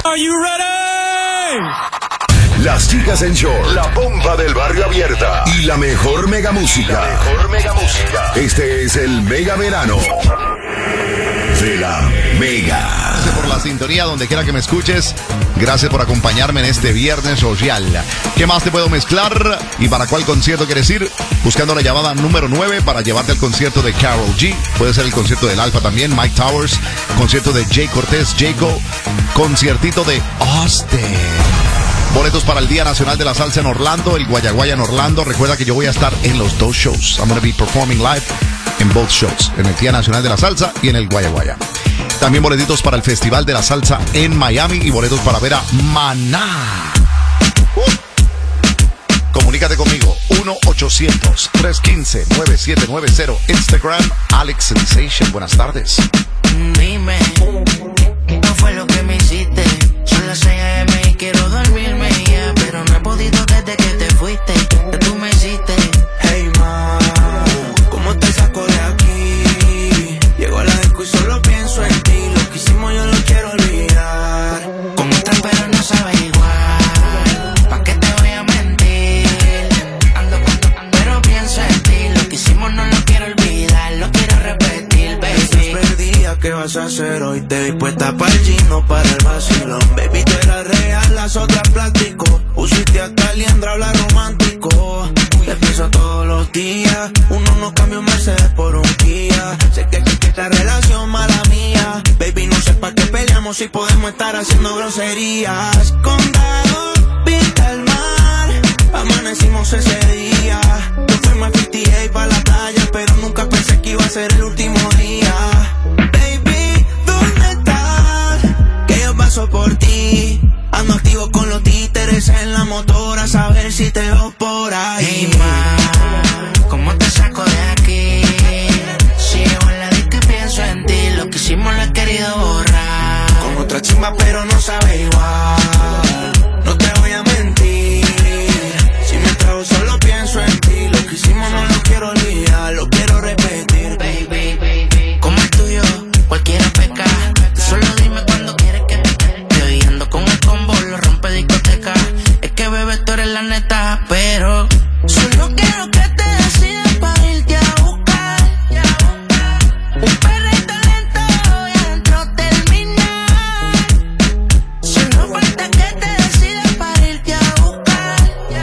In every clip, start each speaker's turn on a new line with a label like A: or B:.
A: Are you ready?
B: Las chicas en short, la bomba del barrio abierta y la mejor mega música. Este es el Mega Verano de la Mega.
C: Gracias por la sintonía donde quiera que me escuches. Gracias por acompañarme en este viernes social. ¿Qué más te puedo mezclar? ¿Y para cuál concierto quieres ir? Buscando la llamada número 9 para llevarte al concierto de Karol G. Puede ser el concierto del Alfa también, Mike Towers. Concierto de Jay Cortés, Jaco. Conciertito de Austin. Boletos para el Día Nacional de la Salsa en Orlando, el Guayaguaya en Orlando. Recuerda que yo voy a estar en los dos shows. I'm going to be performing live en both shows, en el Día Nacional de la Salsa y en el Guayaguaya. También boletitos para el Festival de la Salsa en Miami y boletos para ver a Maná. Comunícate conmigo, 1-800-315-9790. Instagram, Alex Sensation. Buenas tardes.
D: Dime, ¿qué fue lo que me hiciste? Son las 6 AM y quiero dormirme ya, pero no he podido desde que te fuiste. Que tú me hiciste.
E: Hey ma, ¿cómo te saco de aquí? Llego a la disco y solo pienso en ti. Lo que hicimos yo lo quiero olvidar.
D: Con otra pero no sabe igual. ¿Pa' qué te voy a mentir? Ando pero pienso en ti. Lo que hicimos no lo quiero olvidar. Lo quiero repetir, baby.
E: Perdida, ¿qué vas a hacer hoy? Te vi puesta para el gino, para el vacilón. Baby, tú eras real, las otras plástico. Usiste hasta liendra, habla romántico. Te pienso todos los días. Uno no cambia un Mercedes por un Kia. Sé que esta relación mala mía. Baby, no sé pa' qué peleamos si podemos estar haciendo groserías. Condado, vista al mar. Amanecimos ese día. Yo fuimos a 58 pa' la playa, pero nunca pensé que iba a ser el último día. Baby, ¿dónde estás? Que yo paso por ti. Ando activo con los títeres en la motora, a saber si te veo por ahí.
D: Hey ma, ¿cómo te saco de aquí? Si llego en la disco y pienso en ti. Lo que hicimos lo he querido borrar.
E: Con otra chimba pero no sabe igual. No te voy a mentir. Si me trago solo pienso en ti. Lo que hicimos no lo quiero olvidar. Lo quiero repetir.
D: Baby, como el tuyo, cualquiera peca. Tú solo dime cuando quieres que te oí. Ando con el combo, lo rompe discoteca. Es que bebé, tú eres la neta, pero solo quiero que te decidas para irte a buscar. Un perrito lento y adentro terminar. Solo falta que te decidas para irte a buscar.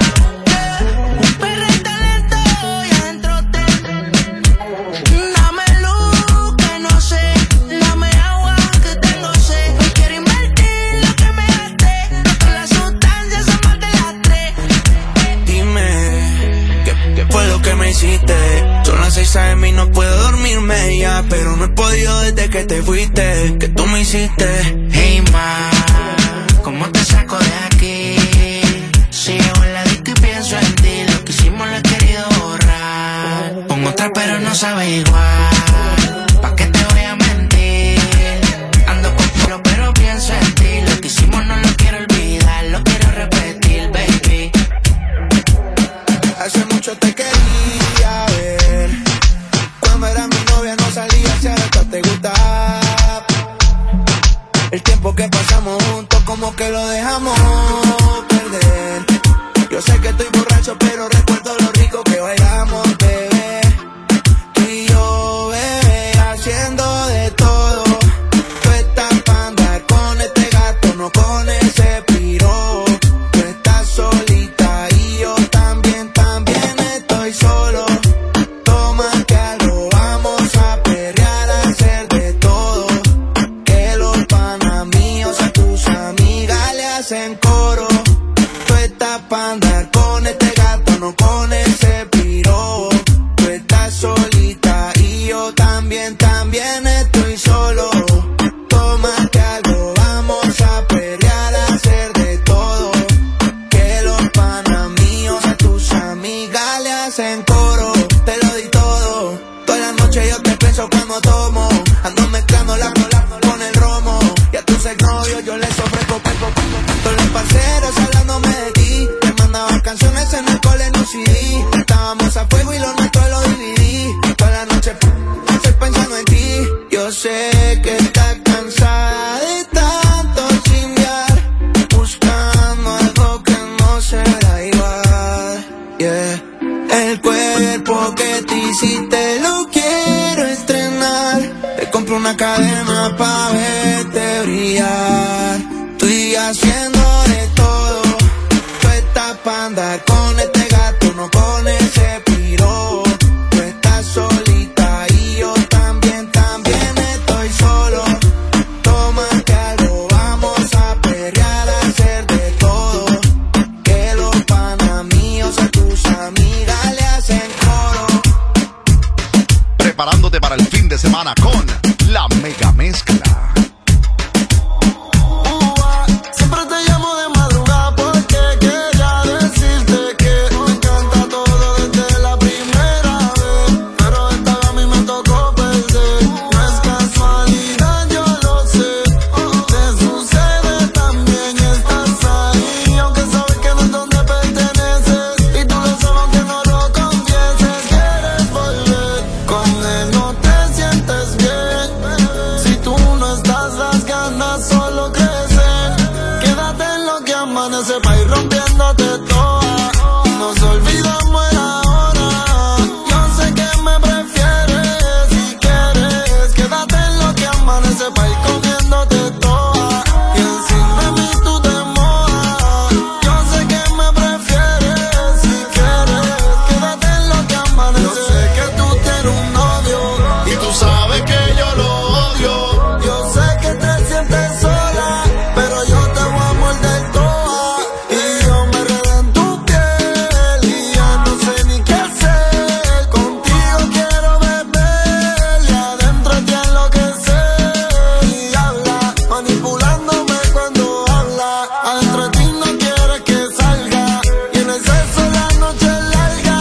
D: Un perrito lento y adentro terminar. Dame luz que no sé, dame agua que tengo sed. Hoy quiero invertir lo que me gasté. No con las sustancias son más de las 3.
E: Dime, ¿qué fue lo que me hiciste? Son las 6 AM y no puedo dormirme ya, pero no he podido desde que te fuiste. Que tú me hiciste.
D: Hey ma, ¿cómo te saco de aquí? Si llego en la disco y pienso en ti. Lo que hicimos lo he querido borrar. Con otra pero no sabe igual. ¿Pa' qué te voy a mentir? Ando con culo pero pienso en ti. Lo que hicimos no lo quiero olvidar. Lo quiero repetir, baby.
E: Hace mucho te quería ver. Cuando era mi novia no salías y ahora te gusta. El tiempo que pasamos juntos como que lo dejamos perder. Yo sé que estoy borracho pero recuerdo lo rico que bailamos, bebé. Tú y yo, bebé, haciendo de todo. Tú estás pa' andar con este gato, no con ese piro. Tú estás solita y yo también estoy solo. Toma que algo vamos a perrear, a hacer de todo. Que los panas míos a tus amigas le hacen coro. Tú estás pa' andar con este gato, no con ese piro. Tú estás solita y yo también estoy solo. Toma que algo vamos a perrear, a hacer de todo. Que los panas míos a tus amigas le hacen coro. Te lo di todo. Toda la noche yo te pienso cuando tomo. Ando mezclando la cola con el romo. Y a tus exnovios yo les ofrezco todos los parceros hablándome de ti. Te mandaban canciones en el cole en un CD. Estábamos a fuego y lo nuestro lo dividí. Toda la noche estoy pensando en ti. Yo sé que estás cansada de tanto chingar. si te lo quiero estrenar, te compro una cadena pa' verte brillar. Estoy haciendo de todo, tú estás pa' andar con este gato, no con ese piro. Tú estás solita y yo también estoy solo. Tómate algo, vamos a perrear, a hacer de todo. Que los panas míos a tus amigas le hacen coro.
C: Preparándote para el fin de semana con la mega mezcla.
E: Siempre te llamo de madrugada porque quería decirte que me encanta todo desde la primera vez, pero esta vez a mí me tocó perder. No es casualidad, yo lo sé, te sucede también y estás ahí, aunque sabes que no es donde perteneces, y tú lo sabes aunque no lo confieses. Quieres volver, con él no te sientes bien, si tú no estás las ganas solo crecen. Quédate en lo que amanece pa' ir rompiéndote toda. Nos olvidamos el ahora. Yo sé que me prefieres si quieres. Quédate en lo que amanece pa' ir comiéndote toda. Y encima de mí tú te mojas. Yo sé que me prefieres si quieres. Quédate en lo que amanece. Yo sé que tú tienes un novio y tú sabes que yo lo odio. Yo sé que te sientes sola, pero yo te voy a morder toda. Y yo me enredo en tu piel y ya no sé ni qué hacer. Contigo quiero beber y adentro te enloquecer. Y habla, manipulándome cuando habla. Adentro de ti no quieres que salga. Y en el sexo la noche es larga.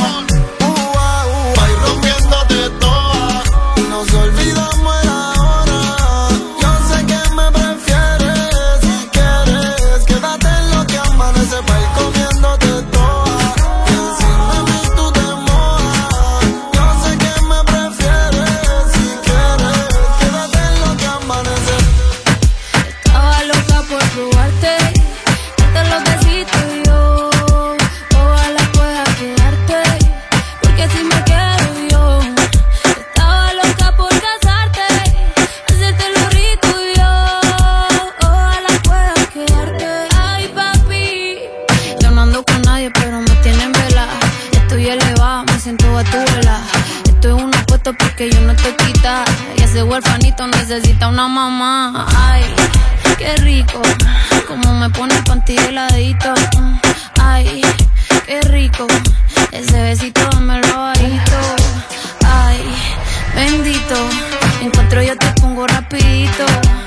E: Pa' ir rompiéndote toda. Nos olvidamos el ahora. Yo sé que me prefieres si quieres. Quédate en lo que amanece pa' ir comiéndote toda. Y encima de mí tú te mojas. Yo sé que me prefieres si quieres. Quédate en lo que amanece.
A: Estaba loca por probarte, darte los besitos y yo. Ojalá pueda quedarte, porque si me quedo yo. Estaba loca por casarte, hacerte lo rico y yo. Ojalá pueda quedarte. Ay, papi, yo no ando con nadie, pero me tienen vela. Estoy elevada, me siento batuela. Esto es una apuesta porque yo no estoy quita. Y ese huerfanito necesita una mamá. Ay, qué rico, como me pone el panty heladito. Ay, qué rico, ese besito dámelo bajito. Ay, bendito, encuentro yo te pongo rapidito.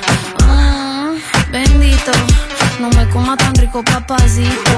A: Bendito, no me coma tan rico, papacito.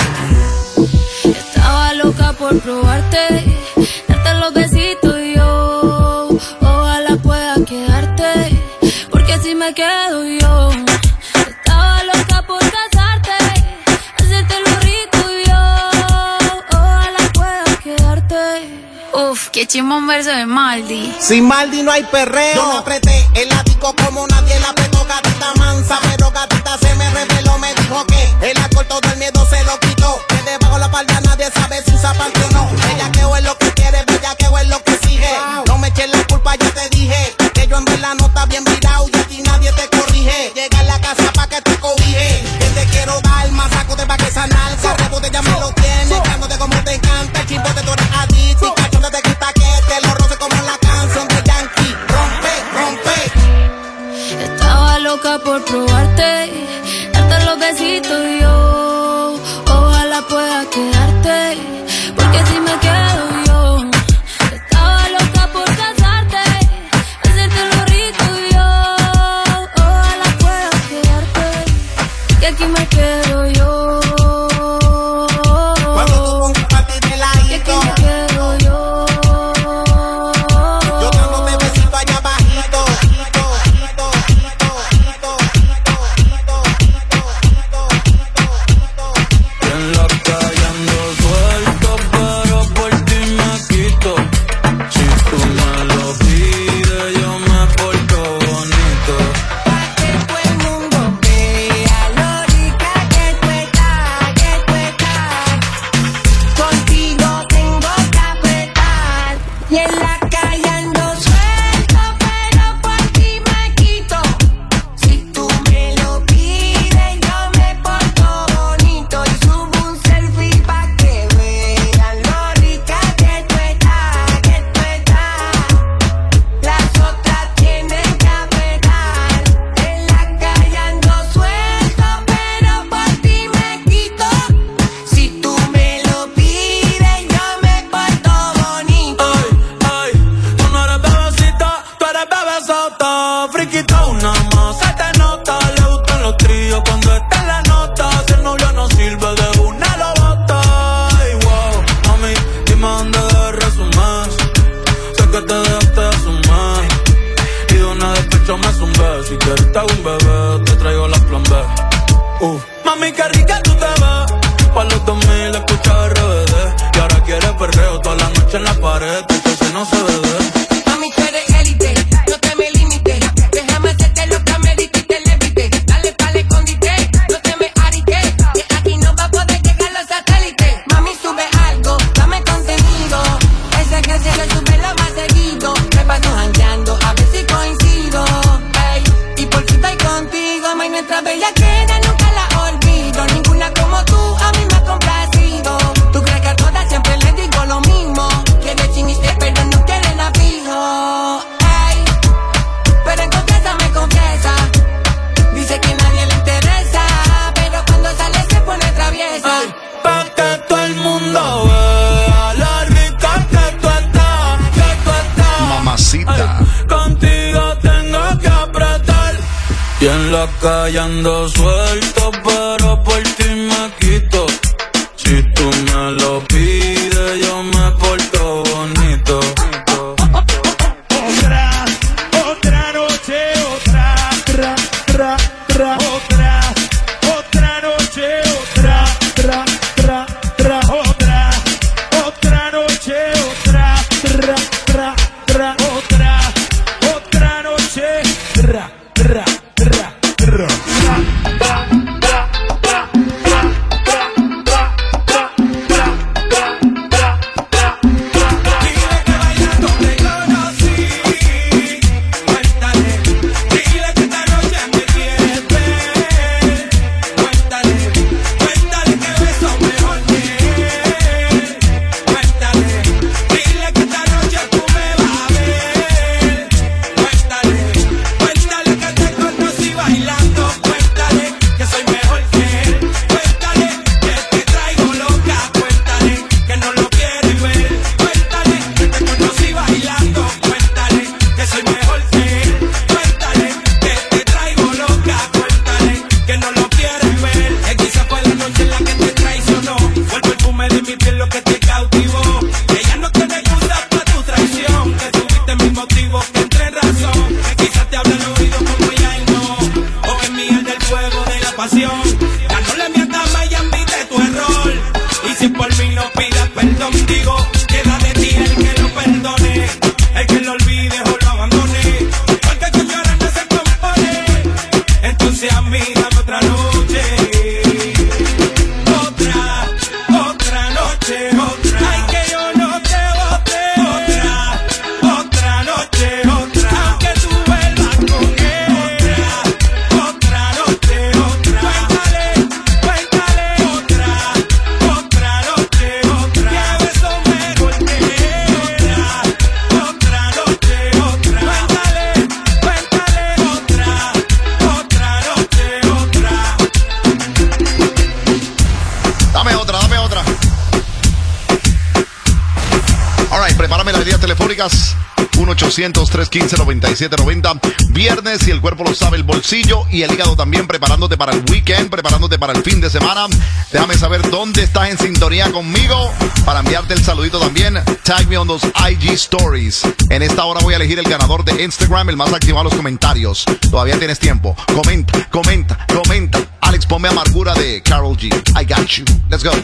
A: Estaba loca por probarte, darte los besitos y yo. Ojalá pueda quedarte, porque si me quedo yo. Estaba loca por casarte, hacerte lo rico y yo. Ojalá pueda quedarte. Uf, qué chimón un verso de Maldi.
F: Sin Maldi no hay perreo. Yo me apreté el ático como nadie la apretó. Gatita mansa, pero gatita se me reveló. Me dijo que el alcohol todo el miedo se lo quitó. Que debajo la palda nadie sabe si usa panty o no. Bellaqueo es lo que quiere, bellaqueo es lo que exige. No me eches la culpa, yo te dije que yo en verdad no está bien virado y aquí nadie te corrige. Llega a la casa pa' que te cobije. Que te quiero dar más saco de pa' que sanar. Rebote ya me lo tienes, dándote como te encanta. El chimbote tú eres adicto y cachón te quita que te lo roce como la canción de Yankee. Rompe, rompe.
A: Estaba loca por probarte, darte los besitos y yo. Ojalá pueda quedarte, porque si me quedo yo. Estaba loca por casarte, hacerte lo rico y yo. Ojalá pueda quedarte, que aquí me quedo yo.
F: Cuando tú pongas panty de
A: Que
F: ladito,
A: aquí me quedo yo.
F: yo dándote besito allá bajito.
E: En la calle ando suelto, pero por ti me quito. Si tú me lo pides, yo me porto bonito.
G: Pa' que todo el mundo vea lo rica que
E: Mami, qué rica tú te ves. Pa' los 2000 escucha RBD. Y ahora quiere perreo toda la noche en la pared. Entonces no se bebe.
G: Mami, tú eres élite, no te me limites. Déjame hacerte lo que me diste y te levite. Dale pa'l escondite, no te me arites. Que aquí no va a poder llegar los satélites. Mami, sube algo, dame contenido. Ese que se le sube lo más seguido. Me paso jangueando, a ver si coincido. Ey, y por fin estoy contigo. Mami, nuestra bella queda, nunca la olvido. Ninguna como tú, a mí me ha complacido. Tú crees que a todas siempre les digo lo mismo. Quiere chiniste, pero no quiere la fijo. Ey, pero en confianza me confiesa. Dice que nadie le interesa, pero cuando sale se pone traviesa.
E: Ay, pa' que todo el mundo vea la rica que tú estás, que tú estás.
C: Mamacita.
E: Ay, contigo tengo que apretar. Y en la calle ando suelto, pero por ti me quito. Si tú me lo pides, yo me porto bonito.
H: Otra noche, otra noche,
C: telefónicas 1-800-315-9790. Viernes, y el cuerpo lo sabe, el bolsillo y el hígado también, preparándote para el weekend, preparándote para el fin de semana. Déjame saber dónde estás en sintonía conmigo para enviarte el saludito también. Tag me on those IG stories. En esta hora voy a elegir el ganador de Instagram, el más activo a los comentarios. Todavía tienes tiempo. Comenta, comenta, comenta. Alex, ponme Amargura de Karol G. I got you. Let's go.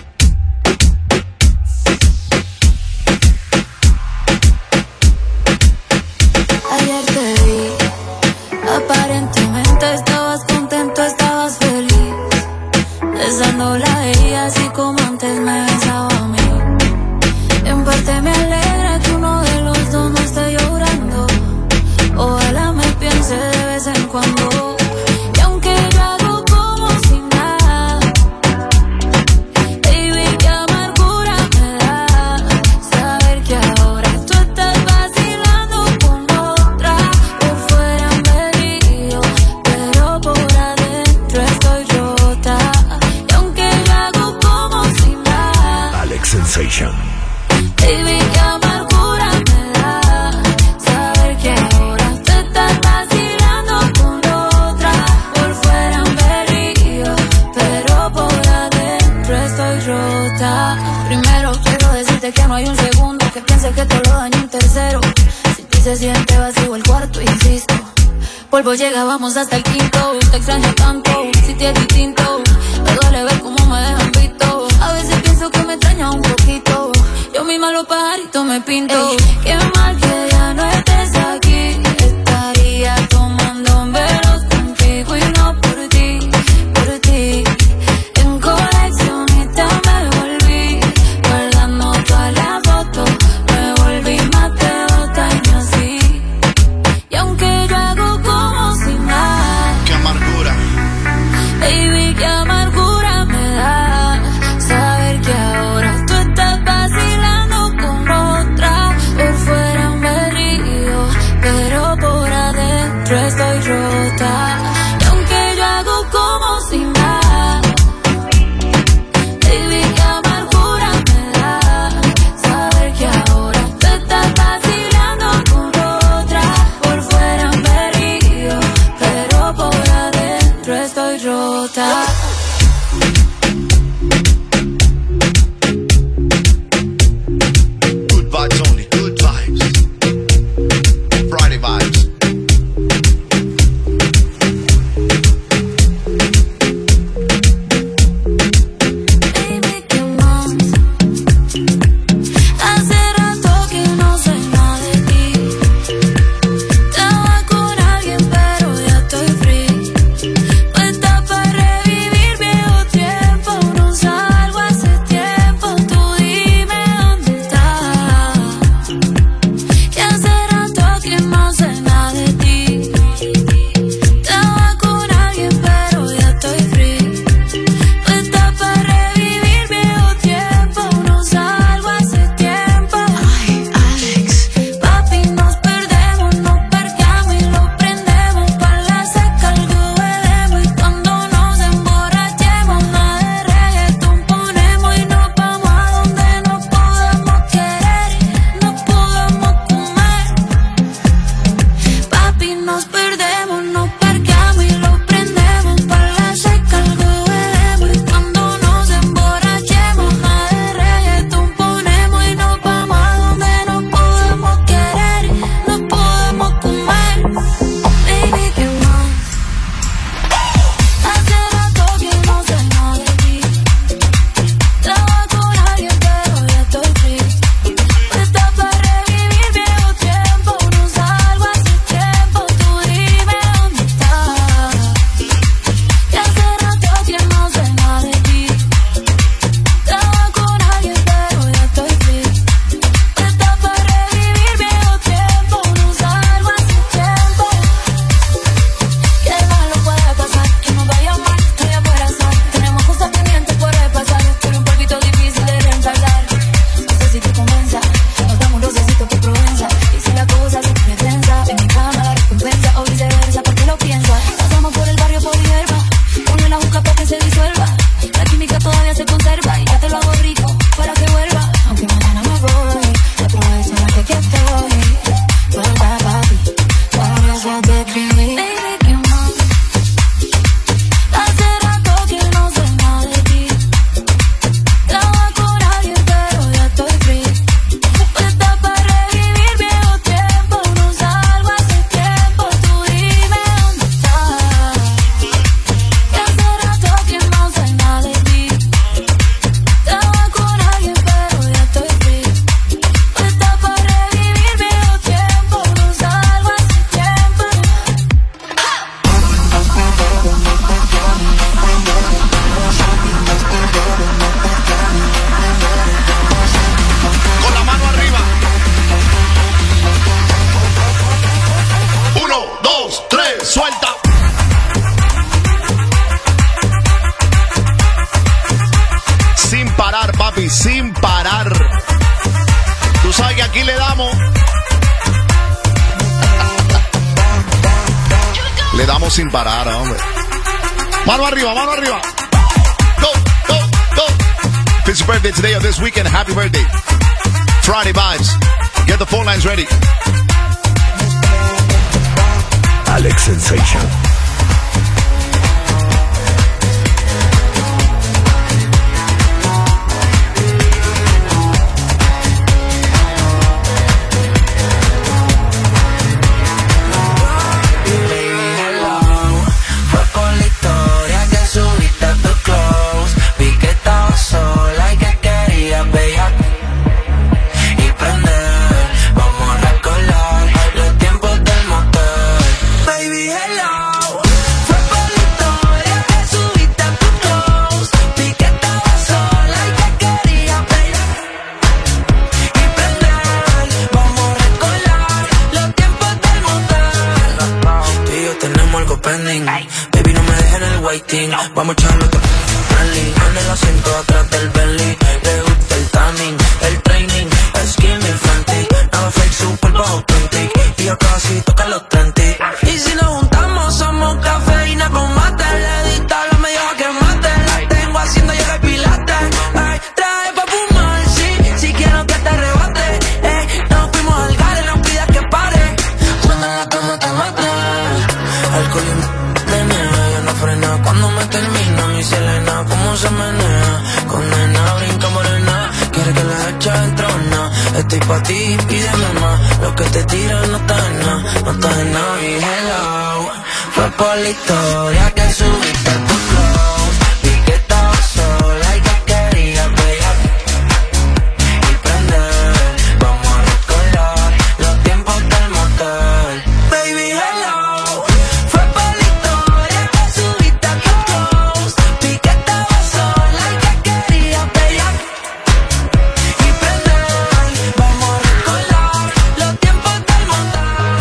A: Ayer te vi, aparentemente estabas contento, estabas feliz, besándola a ella así como antes me besaba a mí. En parte me alegra que uno de los dos no esté llorando. Ojalá me piense de vez en cuando. Y aunque yo hago como si nada, baby, qué amargura me da saber que ahora tú estás vacilando con otra. Por fuera me río, pero por adentro estoy rota. Y aunque yo hago como si nada,
B: Alex Sensation.
A: baby, qué amargura me da saber que ahora tú estás vacilando con otra. Por fuera me río, pero por adentro estoy rota. Primero quiero decirte que no hay un segundo que piense que te lo daño un tercero. Si ti se siente vacío el cuarto, insisto, polvo llega, vamos hasta el quinto. Te extraño tanto, si te es distinto. Baby, qué amargura me da saber que ahora tú estás vacilando con otra. Por fuera me río, pero por adentro estoy rota. Y aunque yo hago como si nada, baby, qué amargura me da saber que ahora tú estás vacilando con otra. Por fuera me río, pero por adentro estoy rota.
C: Good vibes only, good vibes. Friday vibes.
A: Baby, ¿qué más? Hace rato que no sé nada de ti. Estaba con alguien pero ya estoy free. Puesta para revivir viejo tiempo. No salgo hace tiempo. Tú dime dónde estás. Que hace rato que no sé nada de ti. Estaba con alguien pero ya estoy free. Puesta para revivir viejo tiempo. No salgo hace tiempo. Ay, Alex. Papi, nos perdemos, nos parqueamos y lo prendemos. Pa' la seca algo bebemos. Y cuando nos emborrachemos, nada de reggaetón ponemos. Y nos vamos a donde nos podamos querer y nos podamos comer. Papi, nos perdemos, nos parqueamos y lo prendemos. Pa' la seca algo bebemos. Y cuando nos emborrachemos, nada de reggaetón ponemos. Y nos vamos a donde nos podamos querer y nos podamos comer. Baby, ¿qué más? Hace rato que no sé nada de ti. Estaba con alguien pero ya estoy free. Puesta para revivir viejo tiempo. No salgo hace tiempo. Tú dime dónde estás. Que hace rato que no sé nada de ti. Estaba con alguien pero ya estoy free. Puesta para revivir viejo tiempo. No salgo hace tiempo. Que malo puede pasar, que nos vaya mal, estoy afuera azar. Tenemos cosas pendientes por repasar, pero un poquito difícil de reemplazar. No sé si te convenza, nos damos los besitos que Provenza. Y si la cosa se pone tensa, en mi cama la recompensa o viceversa, ¿por qué lo piensas? Pasamos por el barrio por hierba, ponle la boca para que se disuelva. La química todavía se conserva y ya te lo hago rico para que vuelva. Aunque mañana me voy, aprovecha la que aquí estoy. Vuelva, papi, por eso te escribí. Baby, ¿qué más? Hace rato que no sé nada de ti. Estaba con alguien pero ya estoy free. Puesta para revivir viejo tiempo. No salgo hace tiempo. Tú dime dónde estás. Que hace rato que no sé nada de ti. Estaba con alguien pero ya estoy free. Puesta para revivir viejo tiempo. No salgo hace tiempo.
C: Con la mano arriba. 1, 2, 3, suelta. Sin parar, papi, sin parar. Tú sabes que aquí le damos. Le damos sin parar, hombre. Mano arriba, mano arriba. Go, go, go. If it's your birthday today or this weekend, happy birthday. Friday vibes. Get the phone lines ready.
B: Alex Sensation.
D: Fue con la historia que subiste a tu close. Vi que estabas sola y que querías bella y prender. Vamos a recordar los tiempos del motel. Baby, hello. rating. Vamos a echarlo todo friendly. En el asiento atrás del Bentley. Le gusta el tanning, el training. Skinny Fenty, nada fake, super authentic. Y ya casi toca los 30. Y si nos juntamos somos cafeína con mate. Le dicta la media que mate. La tengo haciendo yoga y pilates. Ay, trae pa' fumar, sí, si quiero que te arrebate. Nos fuimos al gare, no pidas que pare. Cuando en la cama te mate. Alcohol y menea, ya no frena. Cuando me termina mi Selena, cómo se menea. Condena, brinca morena. Quiere que la eche entrona. Estoy pa' ti, pídeme más. Lo que te tiran no está en nada, no está en nada. Y hello, fue por la historia que subiste a tu close. Vi que estaba sola y que querías brillar y prender. Vamos a recordar los tiempos del motel. Baby, hello, fue por la historia que subiste a tu close. Vi que estaba sola y que querías brillar y prender. Vamos a recordar los tiempos del motel.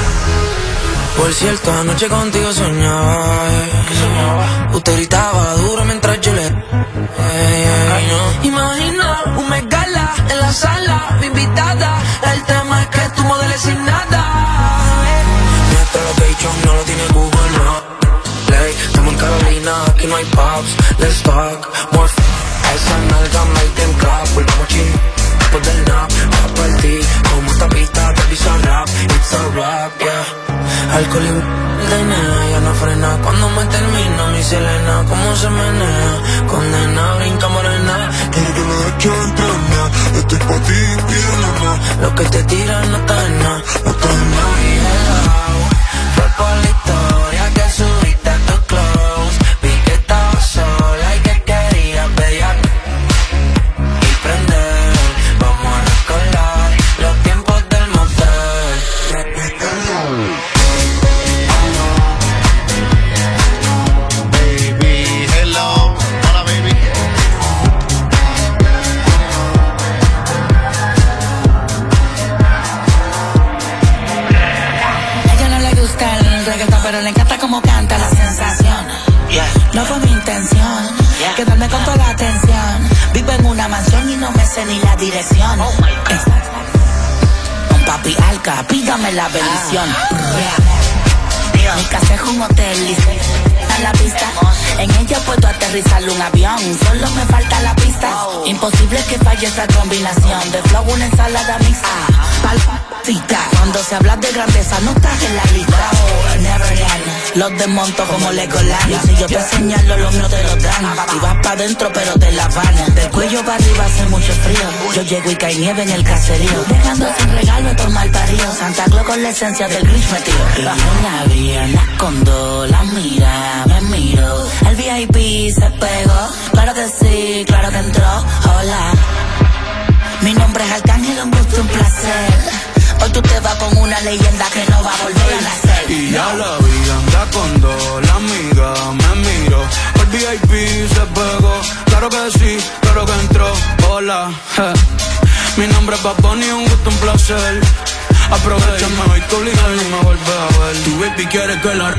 D: Por cierto, anoche contigo soñaba. Usted gritaba duro mientras yo le... no. Imagina un megala en la sala, mi invitada. El tema es que tú modeles sin nada. Nuestra location no lo tiene Google, no. Play, estamos en Carolina, aquí no hay pops. Let's talk, more esa nalga make them clap. Volvamos ching, después del nap. A partir, como esta pista te piso rap. It's a rap, yeah. Alcohol y menea, ya no frena. Cuando me termina mi Selena, cómo se menea. Condena, brinca morena. Quiere que la eche entrena. Estoy pa' ti, pídeme más. Lo que te tiran no está en nada, no está en nada. Y hello, fue por la historia que subiste a tu close. Vi que estaba sola y que querías brillar y prender. Vamos a recordar los tiempos del motel.
I: Pero le encanta como canta la sensación. No fue mi intención quedarme con toda la atención. Vivo en una mansión y no me sé ni la dirección. Un papi alca, pídame la bendición. Mi casa es un hotel a la pista. En ella puedo aterrizar un avión. Solo me falta la pista. Imposible que falle esta combinación de flow, una ensalada mixta. Palpita. Cuando se habla de grandeza no estás en la lista. Neverland. Los desmonto como Legoland. Y si yo te señalo, lo mío te lo dan. Y vas pa' dentro pero te la van. Del cuello para arriba hace mucho frío. Yo llego y cae nieve en el caserío. Dejando sin regalo estos mal paridos. Santa Claus con la esencia del Grinch metido. Una viernes con dos, la mira, me miro. El VIP se pegó. Claro que sí, claro que entró. Hola. Mi nombre es Arcángel, un gusto, un placer. Hoy tú te vas con una leyenda que no va a volver a nacer.
J: Y ya la vi, anda con dos, la amiga me miro. El VIP se pegó, claro que sí, claro que entró. Hola, mi nombre es Bad Bunny, un gusto, un placer. Aprovechame, voy tu liga y no me vuelves a ver. Tu baby quiere que la...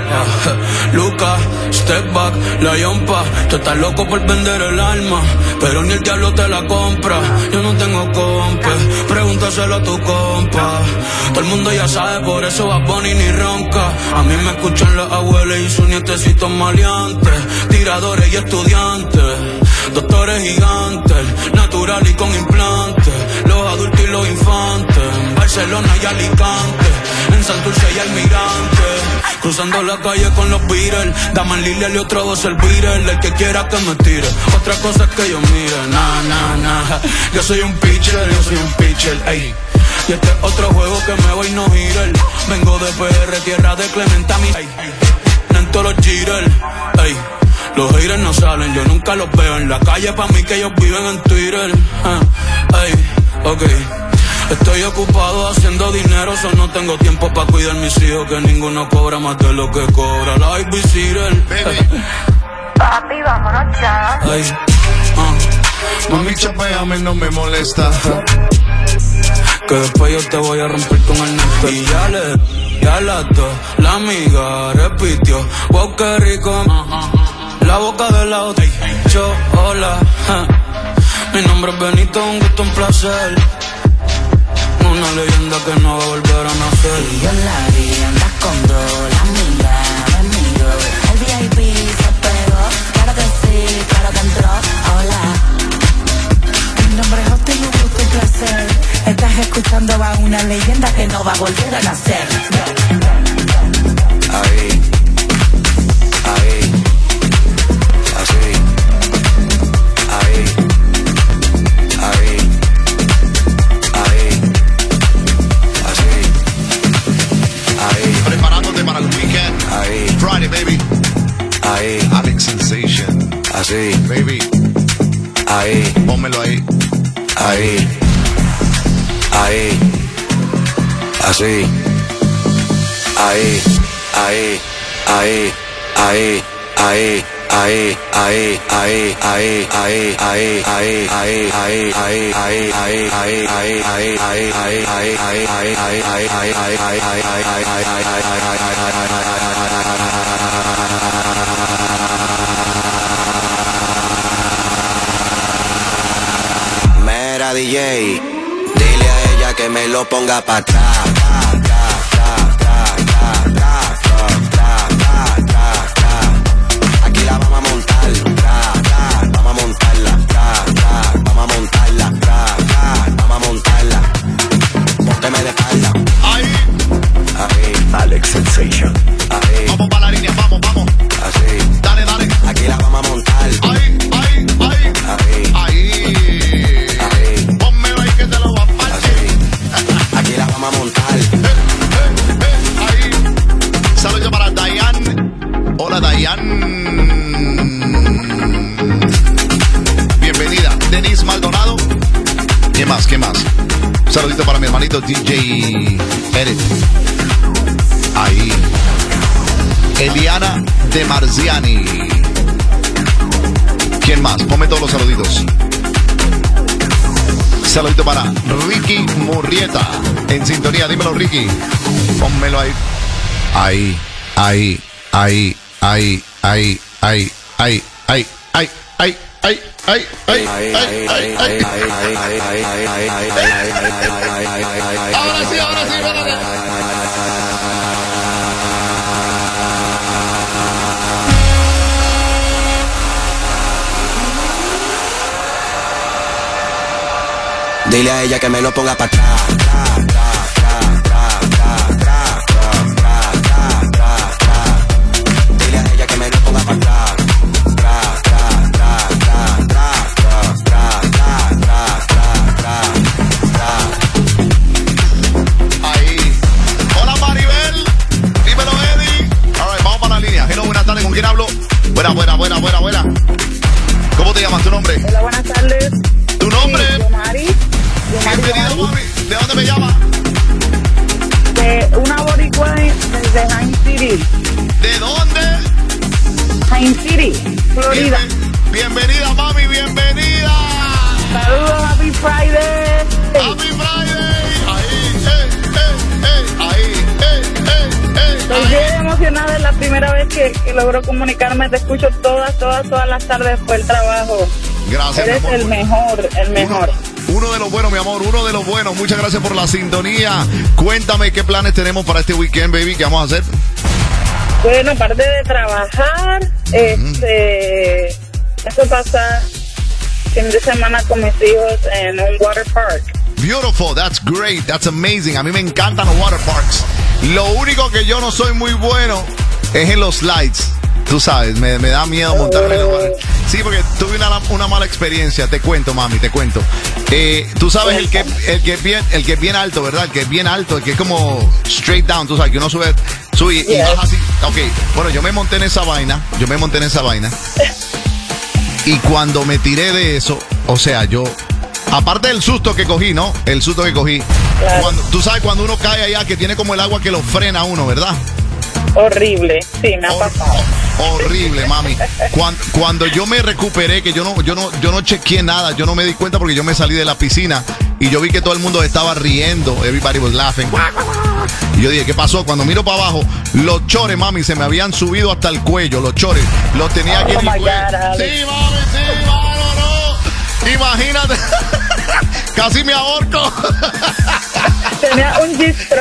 J: Lucas, step back, la yompa. Tú estás loco por vender el alma, pero ni el diablo te la compra. Yo no tengo compa, pregúntaselo a tu compa. Todo el mundo ya sabe, por eso Bad Bunny ni ronca. A mí me escuchan las abuelas y sus nietecitos maleantes. Tiradores y estudiantes, doctores gigantes, natural y con implantes. Los adultos y los infantes, en Barcelona y Alicante, en Santurce y Almirante. Cruzando la calle con los Beatles, Daman Lilial y otro dos el Beatle. El que quiera que me tire, otra cosa es que yo mire. Nah. Yo soy un pitcher, ey. Y este es otro juego que me voy no girar. Vengo de PR, tierra de Clementa, mi en todos los jitters, ey. Los haters no salen, yo nunca los veo en la calle, pa' mí que ellos viven en Twitter. Ey, ok. Estoy ocupado haciendo dinero, so no tengo tiempo pa' cuidar mis hijos, que ninguno cobra más de lo que cobra la Ivy Cyril.
K: Papi, vámonos ya.
J: Ay,
C: Mami, chapeame, no me molesta.
J: Que después yo te voy a romper con el norte. Y ya le Y a las 2, la amiga repitió, wow, qué rico. La boca de la otra, hola. Mi nombre es Benito, un gusto, un placer. Una leyenda que no va a volver a nacer.
I: Y yo la vi, andas con dos, la amiga me miró. El VIP se pegó, claro que sí, claro que entró. Hola. Mi nombre es Austin, un gusto, un placer. Estás escuchando a una leyenda que no va a volver a nacer.
L: Ahí, ahí, así, ahí, ahí, ahí, así, ahí.
C: Preparándote para el weekend.
L: Ahí.
C: Friday, baby.
L: Ahí.
C: Alex Sensation.
L: Así.
C: Baby.
L: Ahí.
C: Pónmelo ahí.
L: Ahí. Ahí. Así. Ahí. Ahí. Ahí. Ahí. Ahí. Ahí, ahí, ahí, ahí, ahí, ahí, ahí, ahí, ahí, ahí, ahí, ahí, ahí, ahí, ahí, ahí, ahí, ahí, ahí, ahí,
E: Mira DJ, dile a ella que me lo ponga para atrás. Aquí la vamos a montar, vamos a montarla, vamos a montarla, vamos a montarla. Pónteme de espalda.
C: Ahí.
E: Ahí.
B: Alex Sensation.
E: Ahí.
C: Vamos para la línea, vamos, vamos.
E: Así.
C: Dale, dale.
E: Aquí la vamos a montar.
C: Ahí, ahí, ahí.
E: Ahí.
C: Ahí.
E: Ahí.
C: Pónmelo ahí que te lo voy a partir.
E: Aquí la vamos a montar.
C: Ahí. Saludos para Dayan. Hola, Dayan. Bienvenida. Denise Maldonado. ¿Qué más? ¿Qué más? Un saludito para mi hermanito DJ Eric. Ahí. Eliana de Marziani. ¿Quién más? Ponme todos los saluditos. Saludito para Ricky Murrieta. En sintonía, dímelo, Ricky. Pónmelo ahí. Ahí, ahí, ahí, ahí, ahí, ahí, ahí, ahí, ahí, ahí, ahí, ahí, ahí, ahí, ahí. Ahora sí, ahora sí.
E: Dile a ella que me lo ponga para atrás. Dile a ella que me lo ponga para atrás.
C: Ahí. Hola, Maribel. Dímelo, Eddie. All right, vamos para la línea. Hello, buenas tardes. ¿Con quién hablo? Buena. ¿Cómo te llamas? ¿Tu nombre?
M: Hola, buenas tardes.
C: ¿Tu nombre?
M: Sí, Yomari.
C: Bienvenido, mami. ¿De dónde me llamas?
M: De una boricua desde Haines City.
C: ¿De dónde?
M: Haines City, Florida.
C: Bienvenida, mami, bienvenida.
M: Saludos, Happy Friday.
C: Happy Friday. Ahí,
M: Estoy bien emocionada, es la primera vez que logro comunicarme. Te escucho todas las tardes por el trabajo.
C: Gracias,
M: Eres el mejor.
C: Uno de los buenos, mi amor, uno de los buenos. Muchas gracias por la sintonía. Cuéntame qué planes tenemos para este weekend, baby. ¿Qué vamos a hacer?
M: Bueno, aparte de trabajar, eso pasa fin de semana con mis hijos en un water park.
C: Beautiful, that's great, that's amazing. A mí me encantan los water parks. Lo único que yo no soy muy bueno es en los slides. Tú sabes, me da miedo montarme en los water. Sí, porque tuve una mala experiencia. Te cuento, mami, te cuento. Tú sabes el que es bien alto, ¿verdad? El que es bien alto, el que es como straight down. Tú sabes que uno sube y baja así. Ok, bueno, yo me monté en esa vaina. Y cuando me tiré de eso, o sea, yo... Aparte del susto que cogí, ¿no? El susto que cogí. Claro. Tú sabes cuando uno cae allá que tiene como el agua que lo frena a uno, ¿verdad?
M: Horrible, sí, me ha pasado.
C: Horrible, mami. Cuando yo me recuperé, que yo no chequeé nada, yo no me di cuenta porque yo me salí de la piscina y yo vi que todo el mundo estaba riendo, everybody was laughing. Y yo dije, ¿qué pasó? Cuando miro para abajo, los chores, mami, se me habían subido hasta el cuello. Los chores, los tenía aquí en el cuello. Sí, mami, sí, no. Imagínate. Casi me ahorco.
M: Tenía un distro.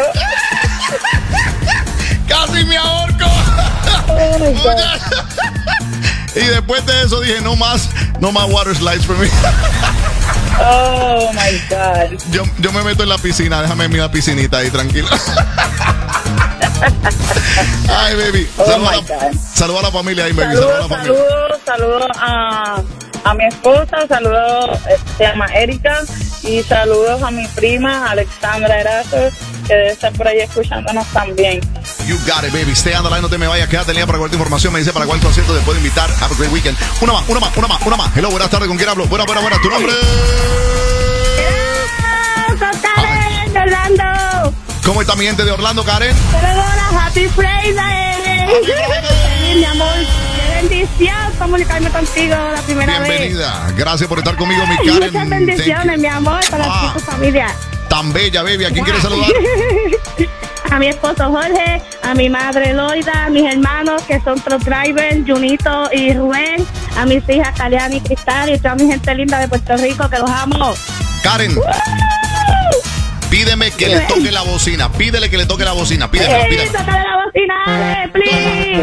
C: Casi me ahorco.
M: Oh my God.
C: Y después de eso dije, no más water slides for me.
M: Oh my God.
C: Yo me meto en la piscina, déjame en mi piscinita ahí, tranquilo. Ay, baby. Saluda a la familia ahí, baby.
M: Saludos a mi esposa, saludos, se llama Erika, y saludos a mi prima Alexandra Erazo, que debe estar por ahí escuchándonos también.
C: You got it, baby. Stay on the line, no te me vayas, quédate en línea para cualquier información. Me dice para cuál concierto te puedo invitar. Have a great weekend. Una más. Hello, buenas tardes, ¿con quién hablo? Buenas. ¿Tu nombre?
N: Con Karen de Orlando.
C: ¿Cómo está mi gente de Orlando, Karen?
N: Hola, Happy Friday. Mi amor, qué bendición comunicarme contigo la primera vez.
C: Bienvenida. Gracias por estar conmigo, mi Karen.
N: Muchas bendiciones, mi amor, para tu familia.
C: Tan bella, baby. ¿A quién quieres saludar?
N: A mi esposo Jorge, a mi madre Loida, a mis hermanos que son truck drivers, Junito y Rubén, a mis hijas Caliani y Cristal y toda mi gente linda de Puerto Rico que los amo.
C: Karen, pídeme que le toque la bocina. Pídele que le toque la bocina. Pídeme.
N: Tócale la bocina, please.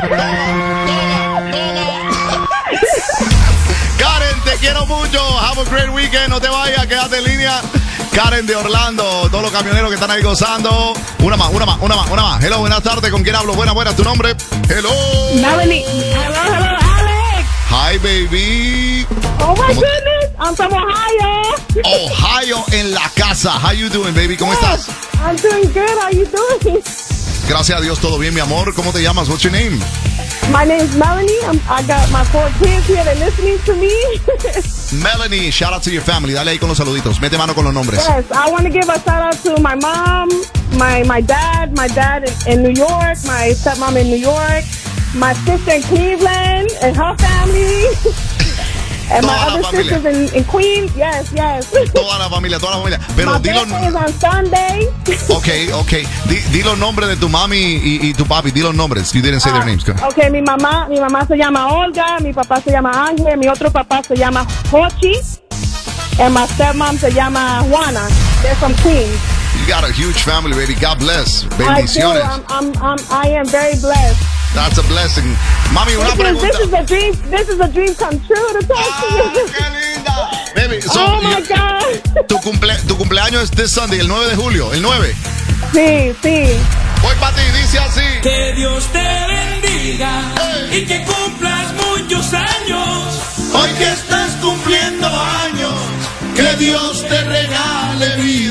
C: Karen, te quiero mucho. Have a great weekend. No te vayas, quédate en línea. Karen de Orlando, todos los camioneros que están ahí gozando. Una más. Hello, buenas tardes. ¿Con quién hablo? Buenas. ¿Tu nombre? Hello.
N: Melanie. Hello, Alex.
C: Hi, baby.
N: Oh, my goodness. I'm from Ohio.
C: Ohio en la casa. How you doing, baby? ¿Cómo estás?
N: I'm doing good. How you doing?
C: Gracias a Dios, todo bien, mi amor. ¿Cómo te llamas? What's your name?
N: My name's Melanie. I got my 4 kids here. They're listening to me.
C: Melanie, shout out to your family. Dale ahí con los saluditos. Mete mano con los nombres.
N: Yes, I want to give a shout out to my mom, my dad in New York, my stepmom in New York, my sister in Cleveland and her family. And my other sisters in Queens, yes.
C: Toda la familia. Pero
N: my birthday is on Sunday.
C: Okay. Di los nombres de tu mami y tu papi. Di los nombres. You didn't say their names.
N: Okay, mi mamá se llama Olga, mi papá se llama Ángel, mi otro papá se llama Jochi, and my stepmom se llama Juana. They're from Queens.
C: You got a huge family, baby. God bless. Bendiciones.
N: I am very blessed.
C: That's a blessing. Mami, una pregunta.
N: This is a dream come true to talk to you.
C: ¡Qué linda! Baby,
N: oh my God.
C: Tu cumpleaños es this Sunday, el 9 de julio, el 9.
N: Sí.
C: Voy para ti, dice así.
H: Que Dios te bendiga y que cumplas muchos años.
C: Hoy que estás cumpliendo años, que Dios te regale vida.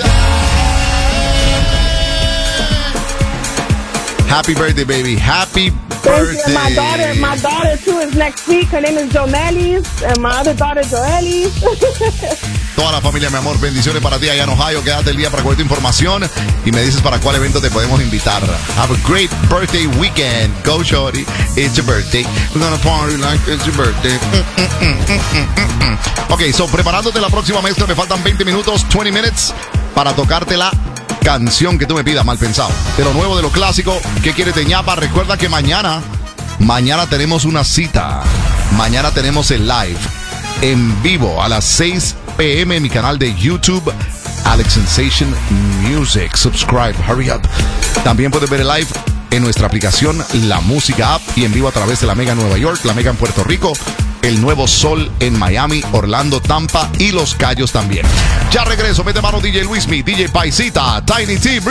C: Happy birthday, baby. Happy birthday.
N: My daughter too is next week. Her name is Jonelis, and my other daughter Joelis.
C: Toda la familia, mi amor, bendiciones para ti allá en Ohio. Quédate el día para cualquier información y me dices para cuál evento te podemos invitar. Have a great birthday weekend. Go, shorty. It's your birthday. We're gonna party like it's your birthday. Ok, so preparándote la próxima mezcla. Me faltan 20 minutos, 20 minutes, para tocarte la canción que tú me pidas, mal pensado. De lo nuevo, de lo clásico. ¿Qué quieres de ñapa? Recuerda que mañana tenemos una cita. Mañana tenemos el live en vivo a las 6 p.m. en mi canal de YouTube, Alex Sensation Music. Subscribe, hurry up. También puedes ver el live en nuestra aplicación La Música App y en vivo a través de la Mega en Nueva York, la Mega en Puerto Rico, el Nuevo Sol en Miami, Orlando, Tampa y Los Cayos también. Ya regreso, mete mano DJ Luismi, DJ Paisita, Tiny T.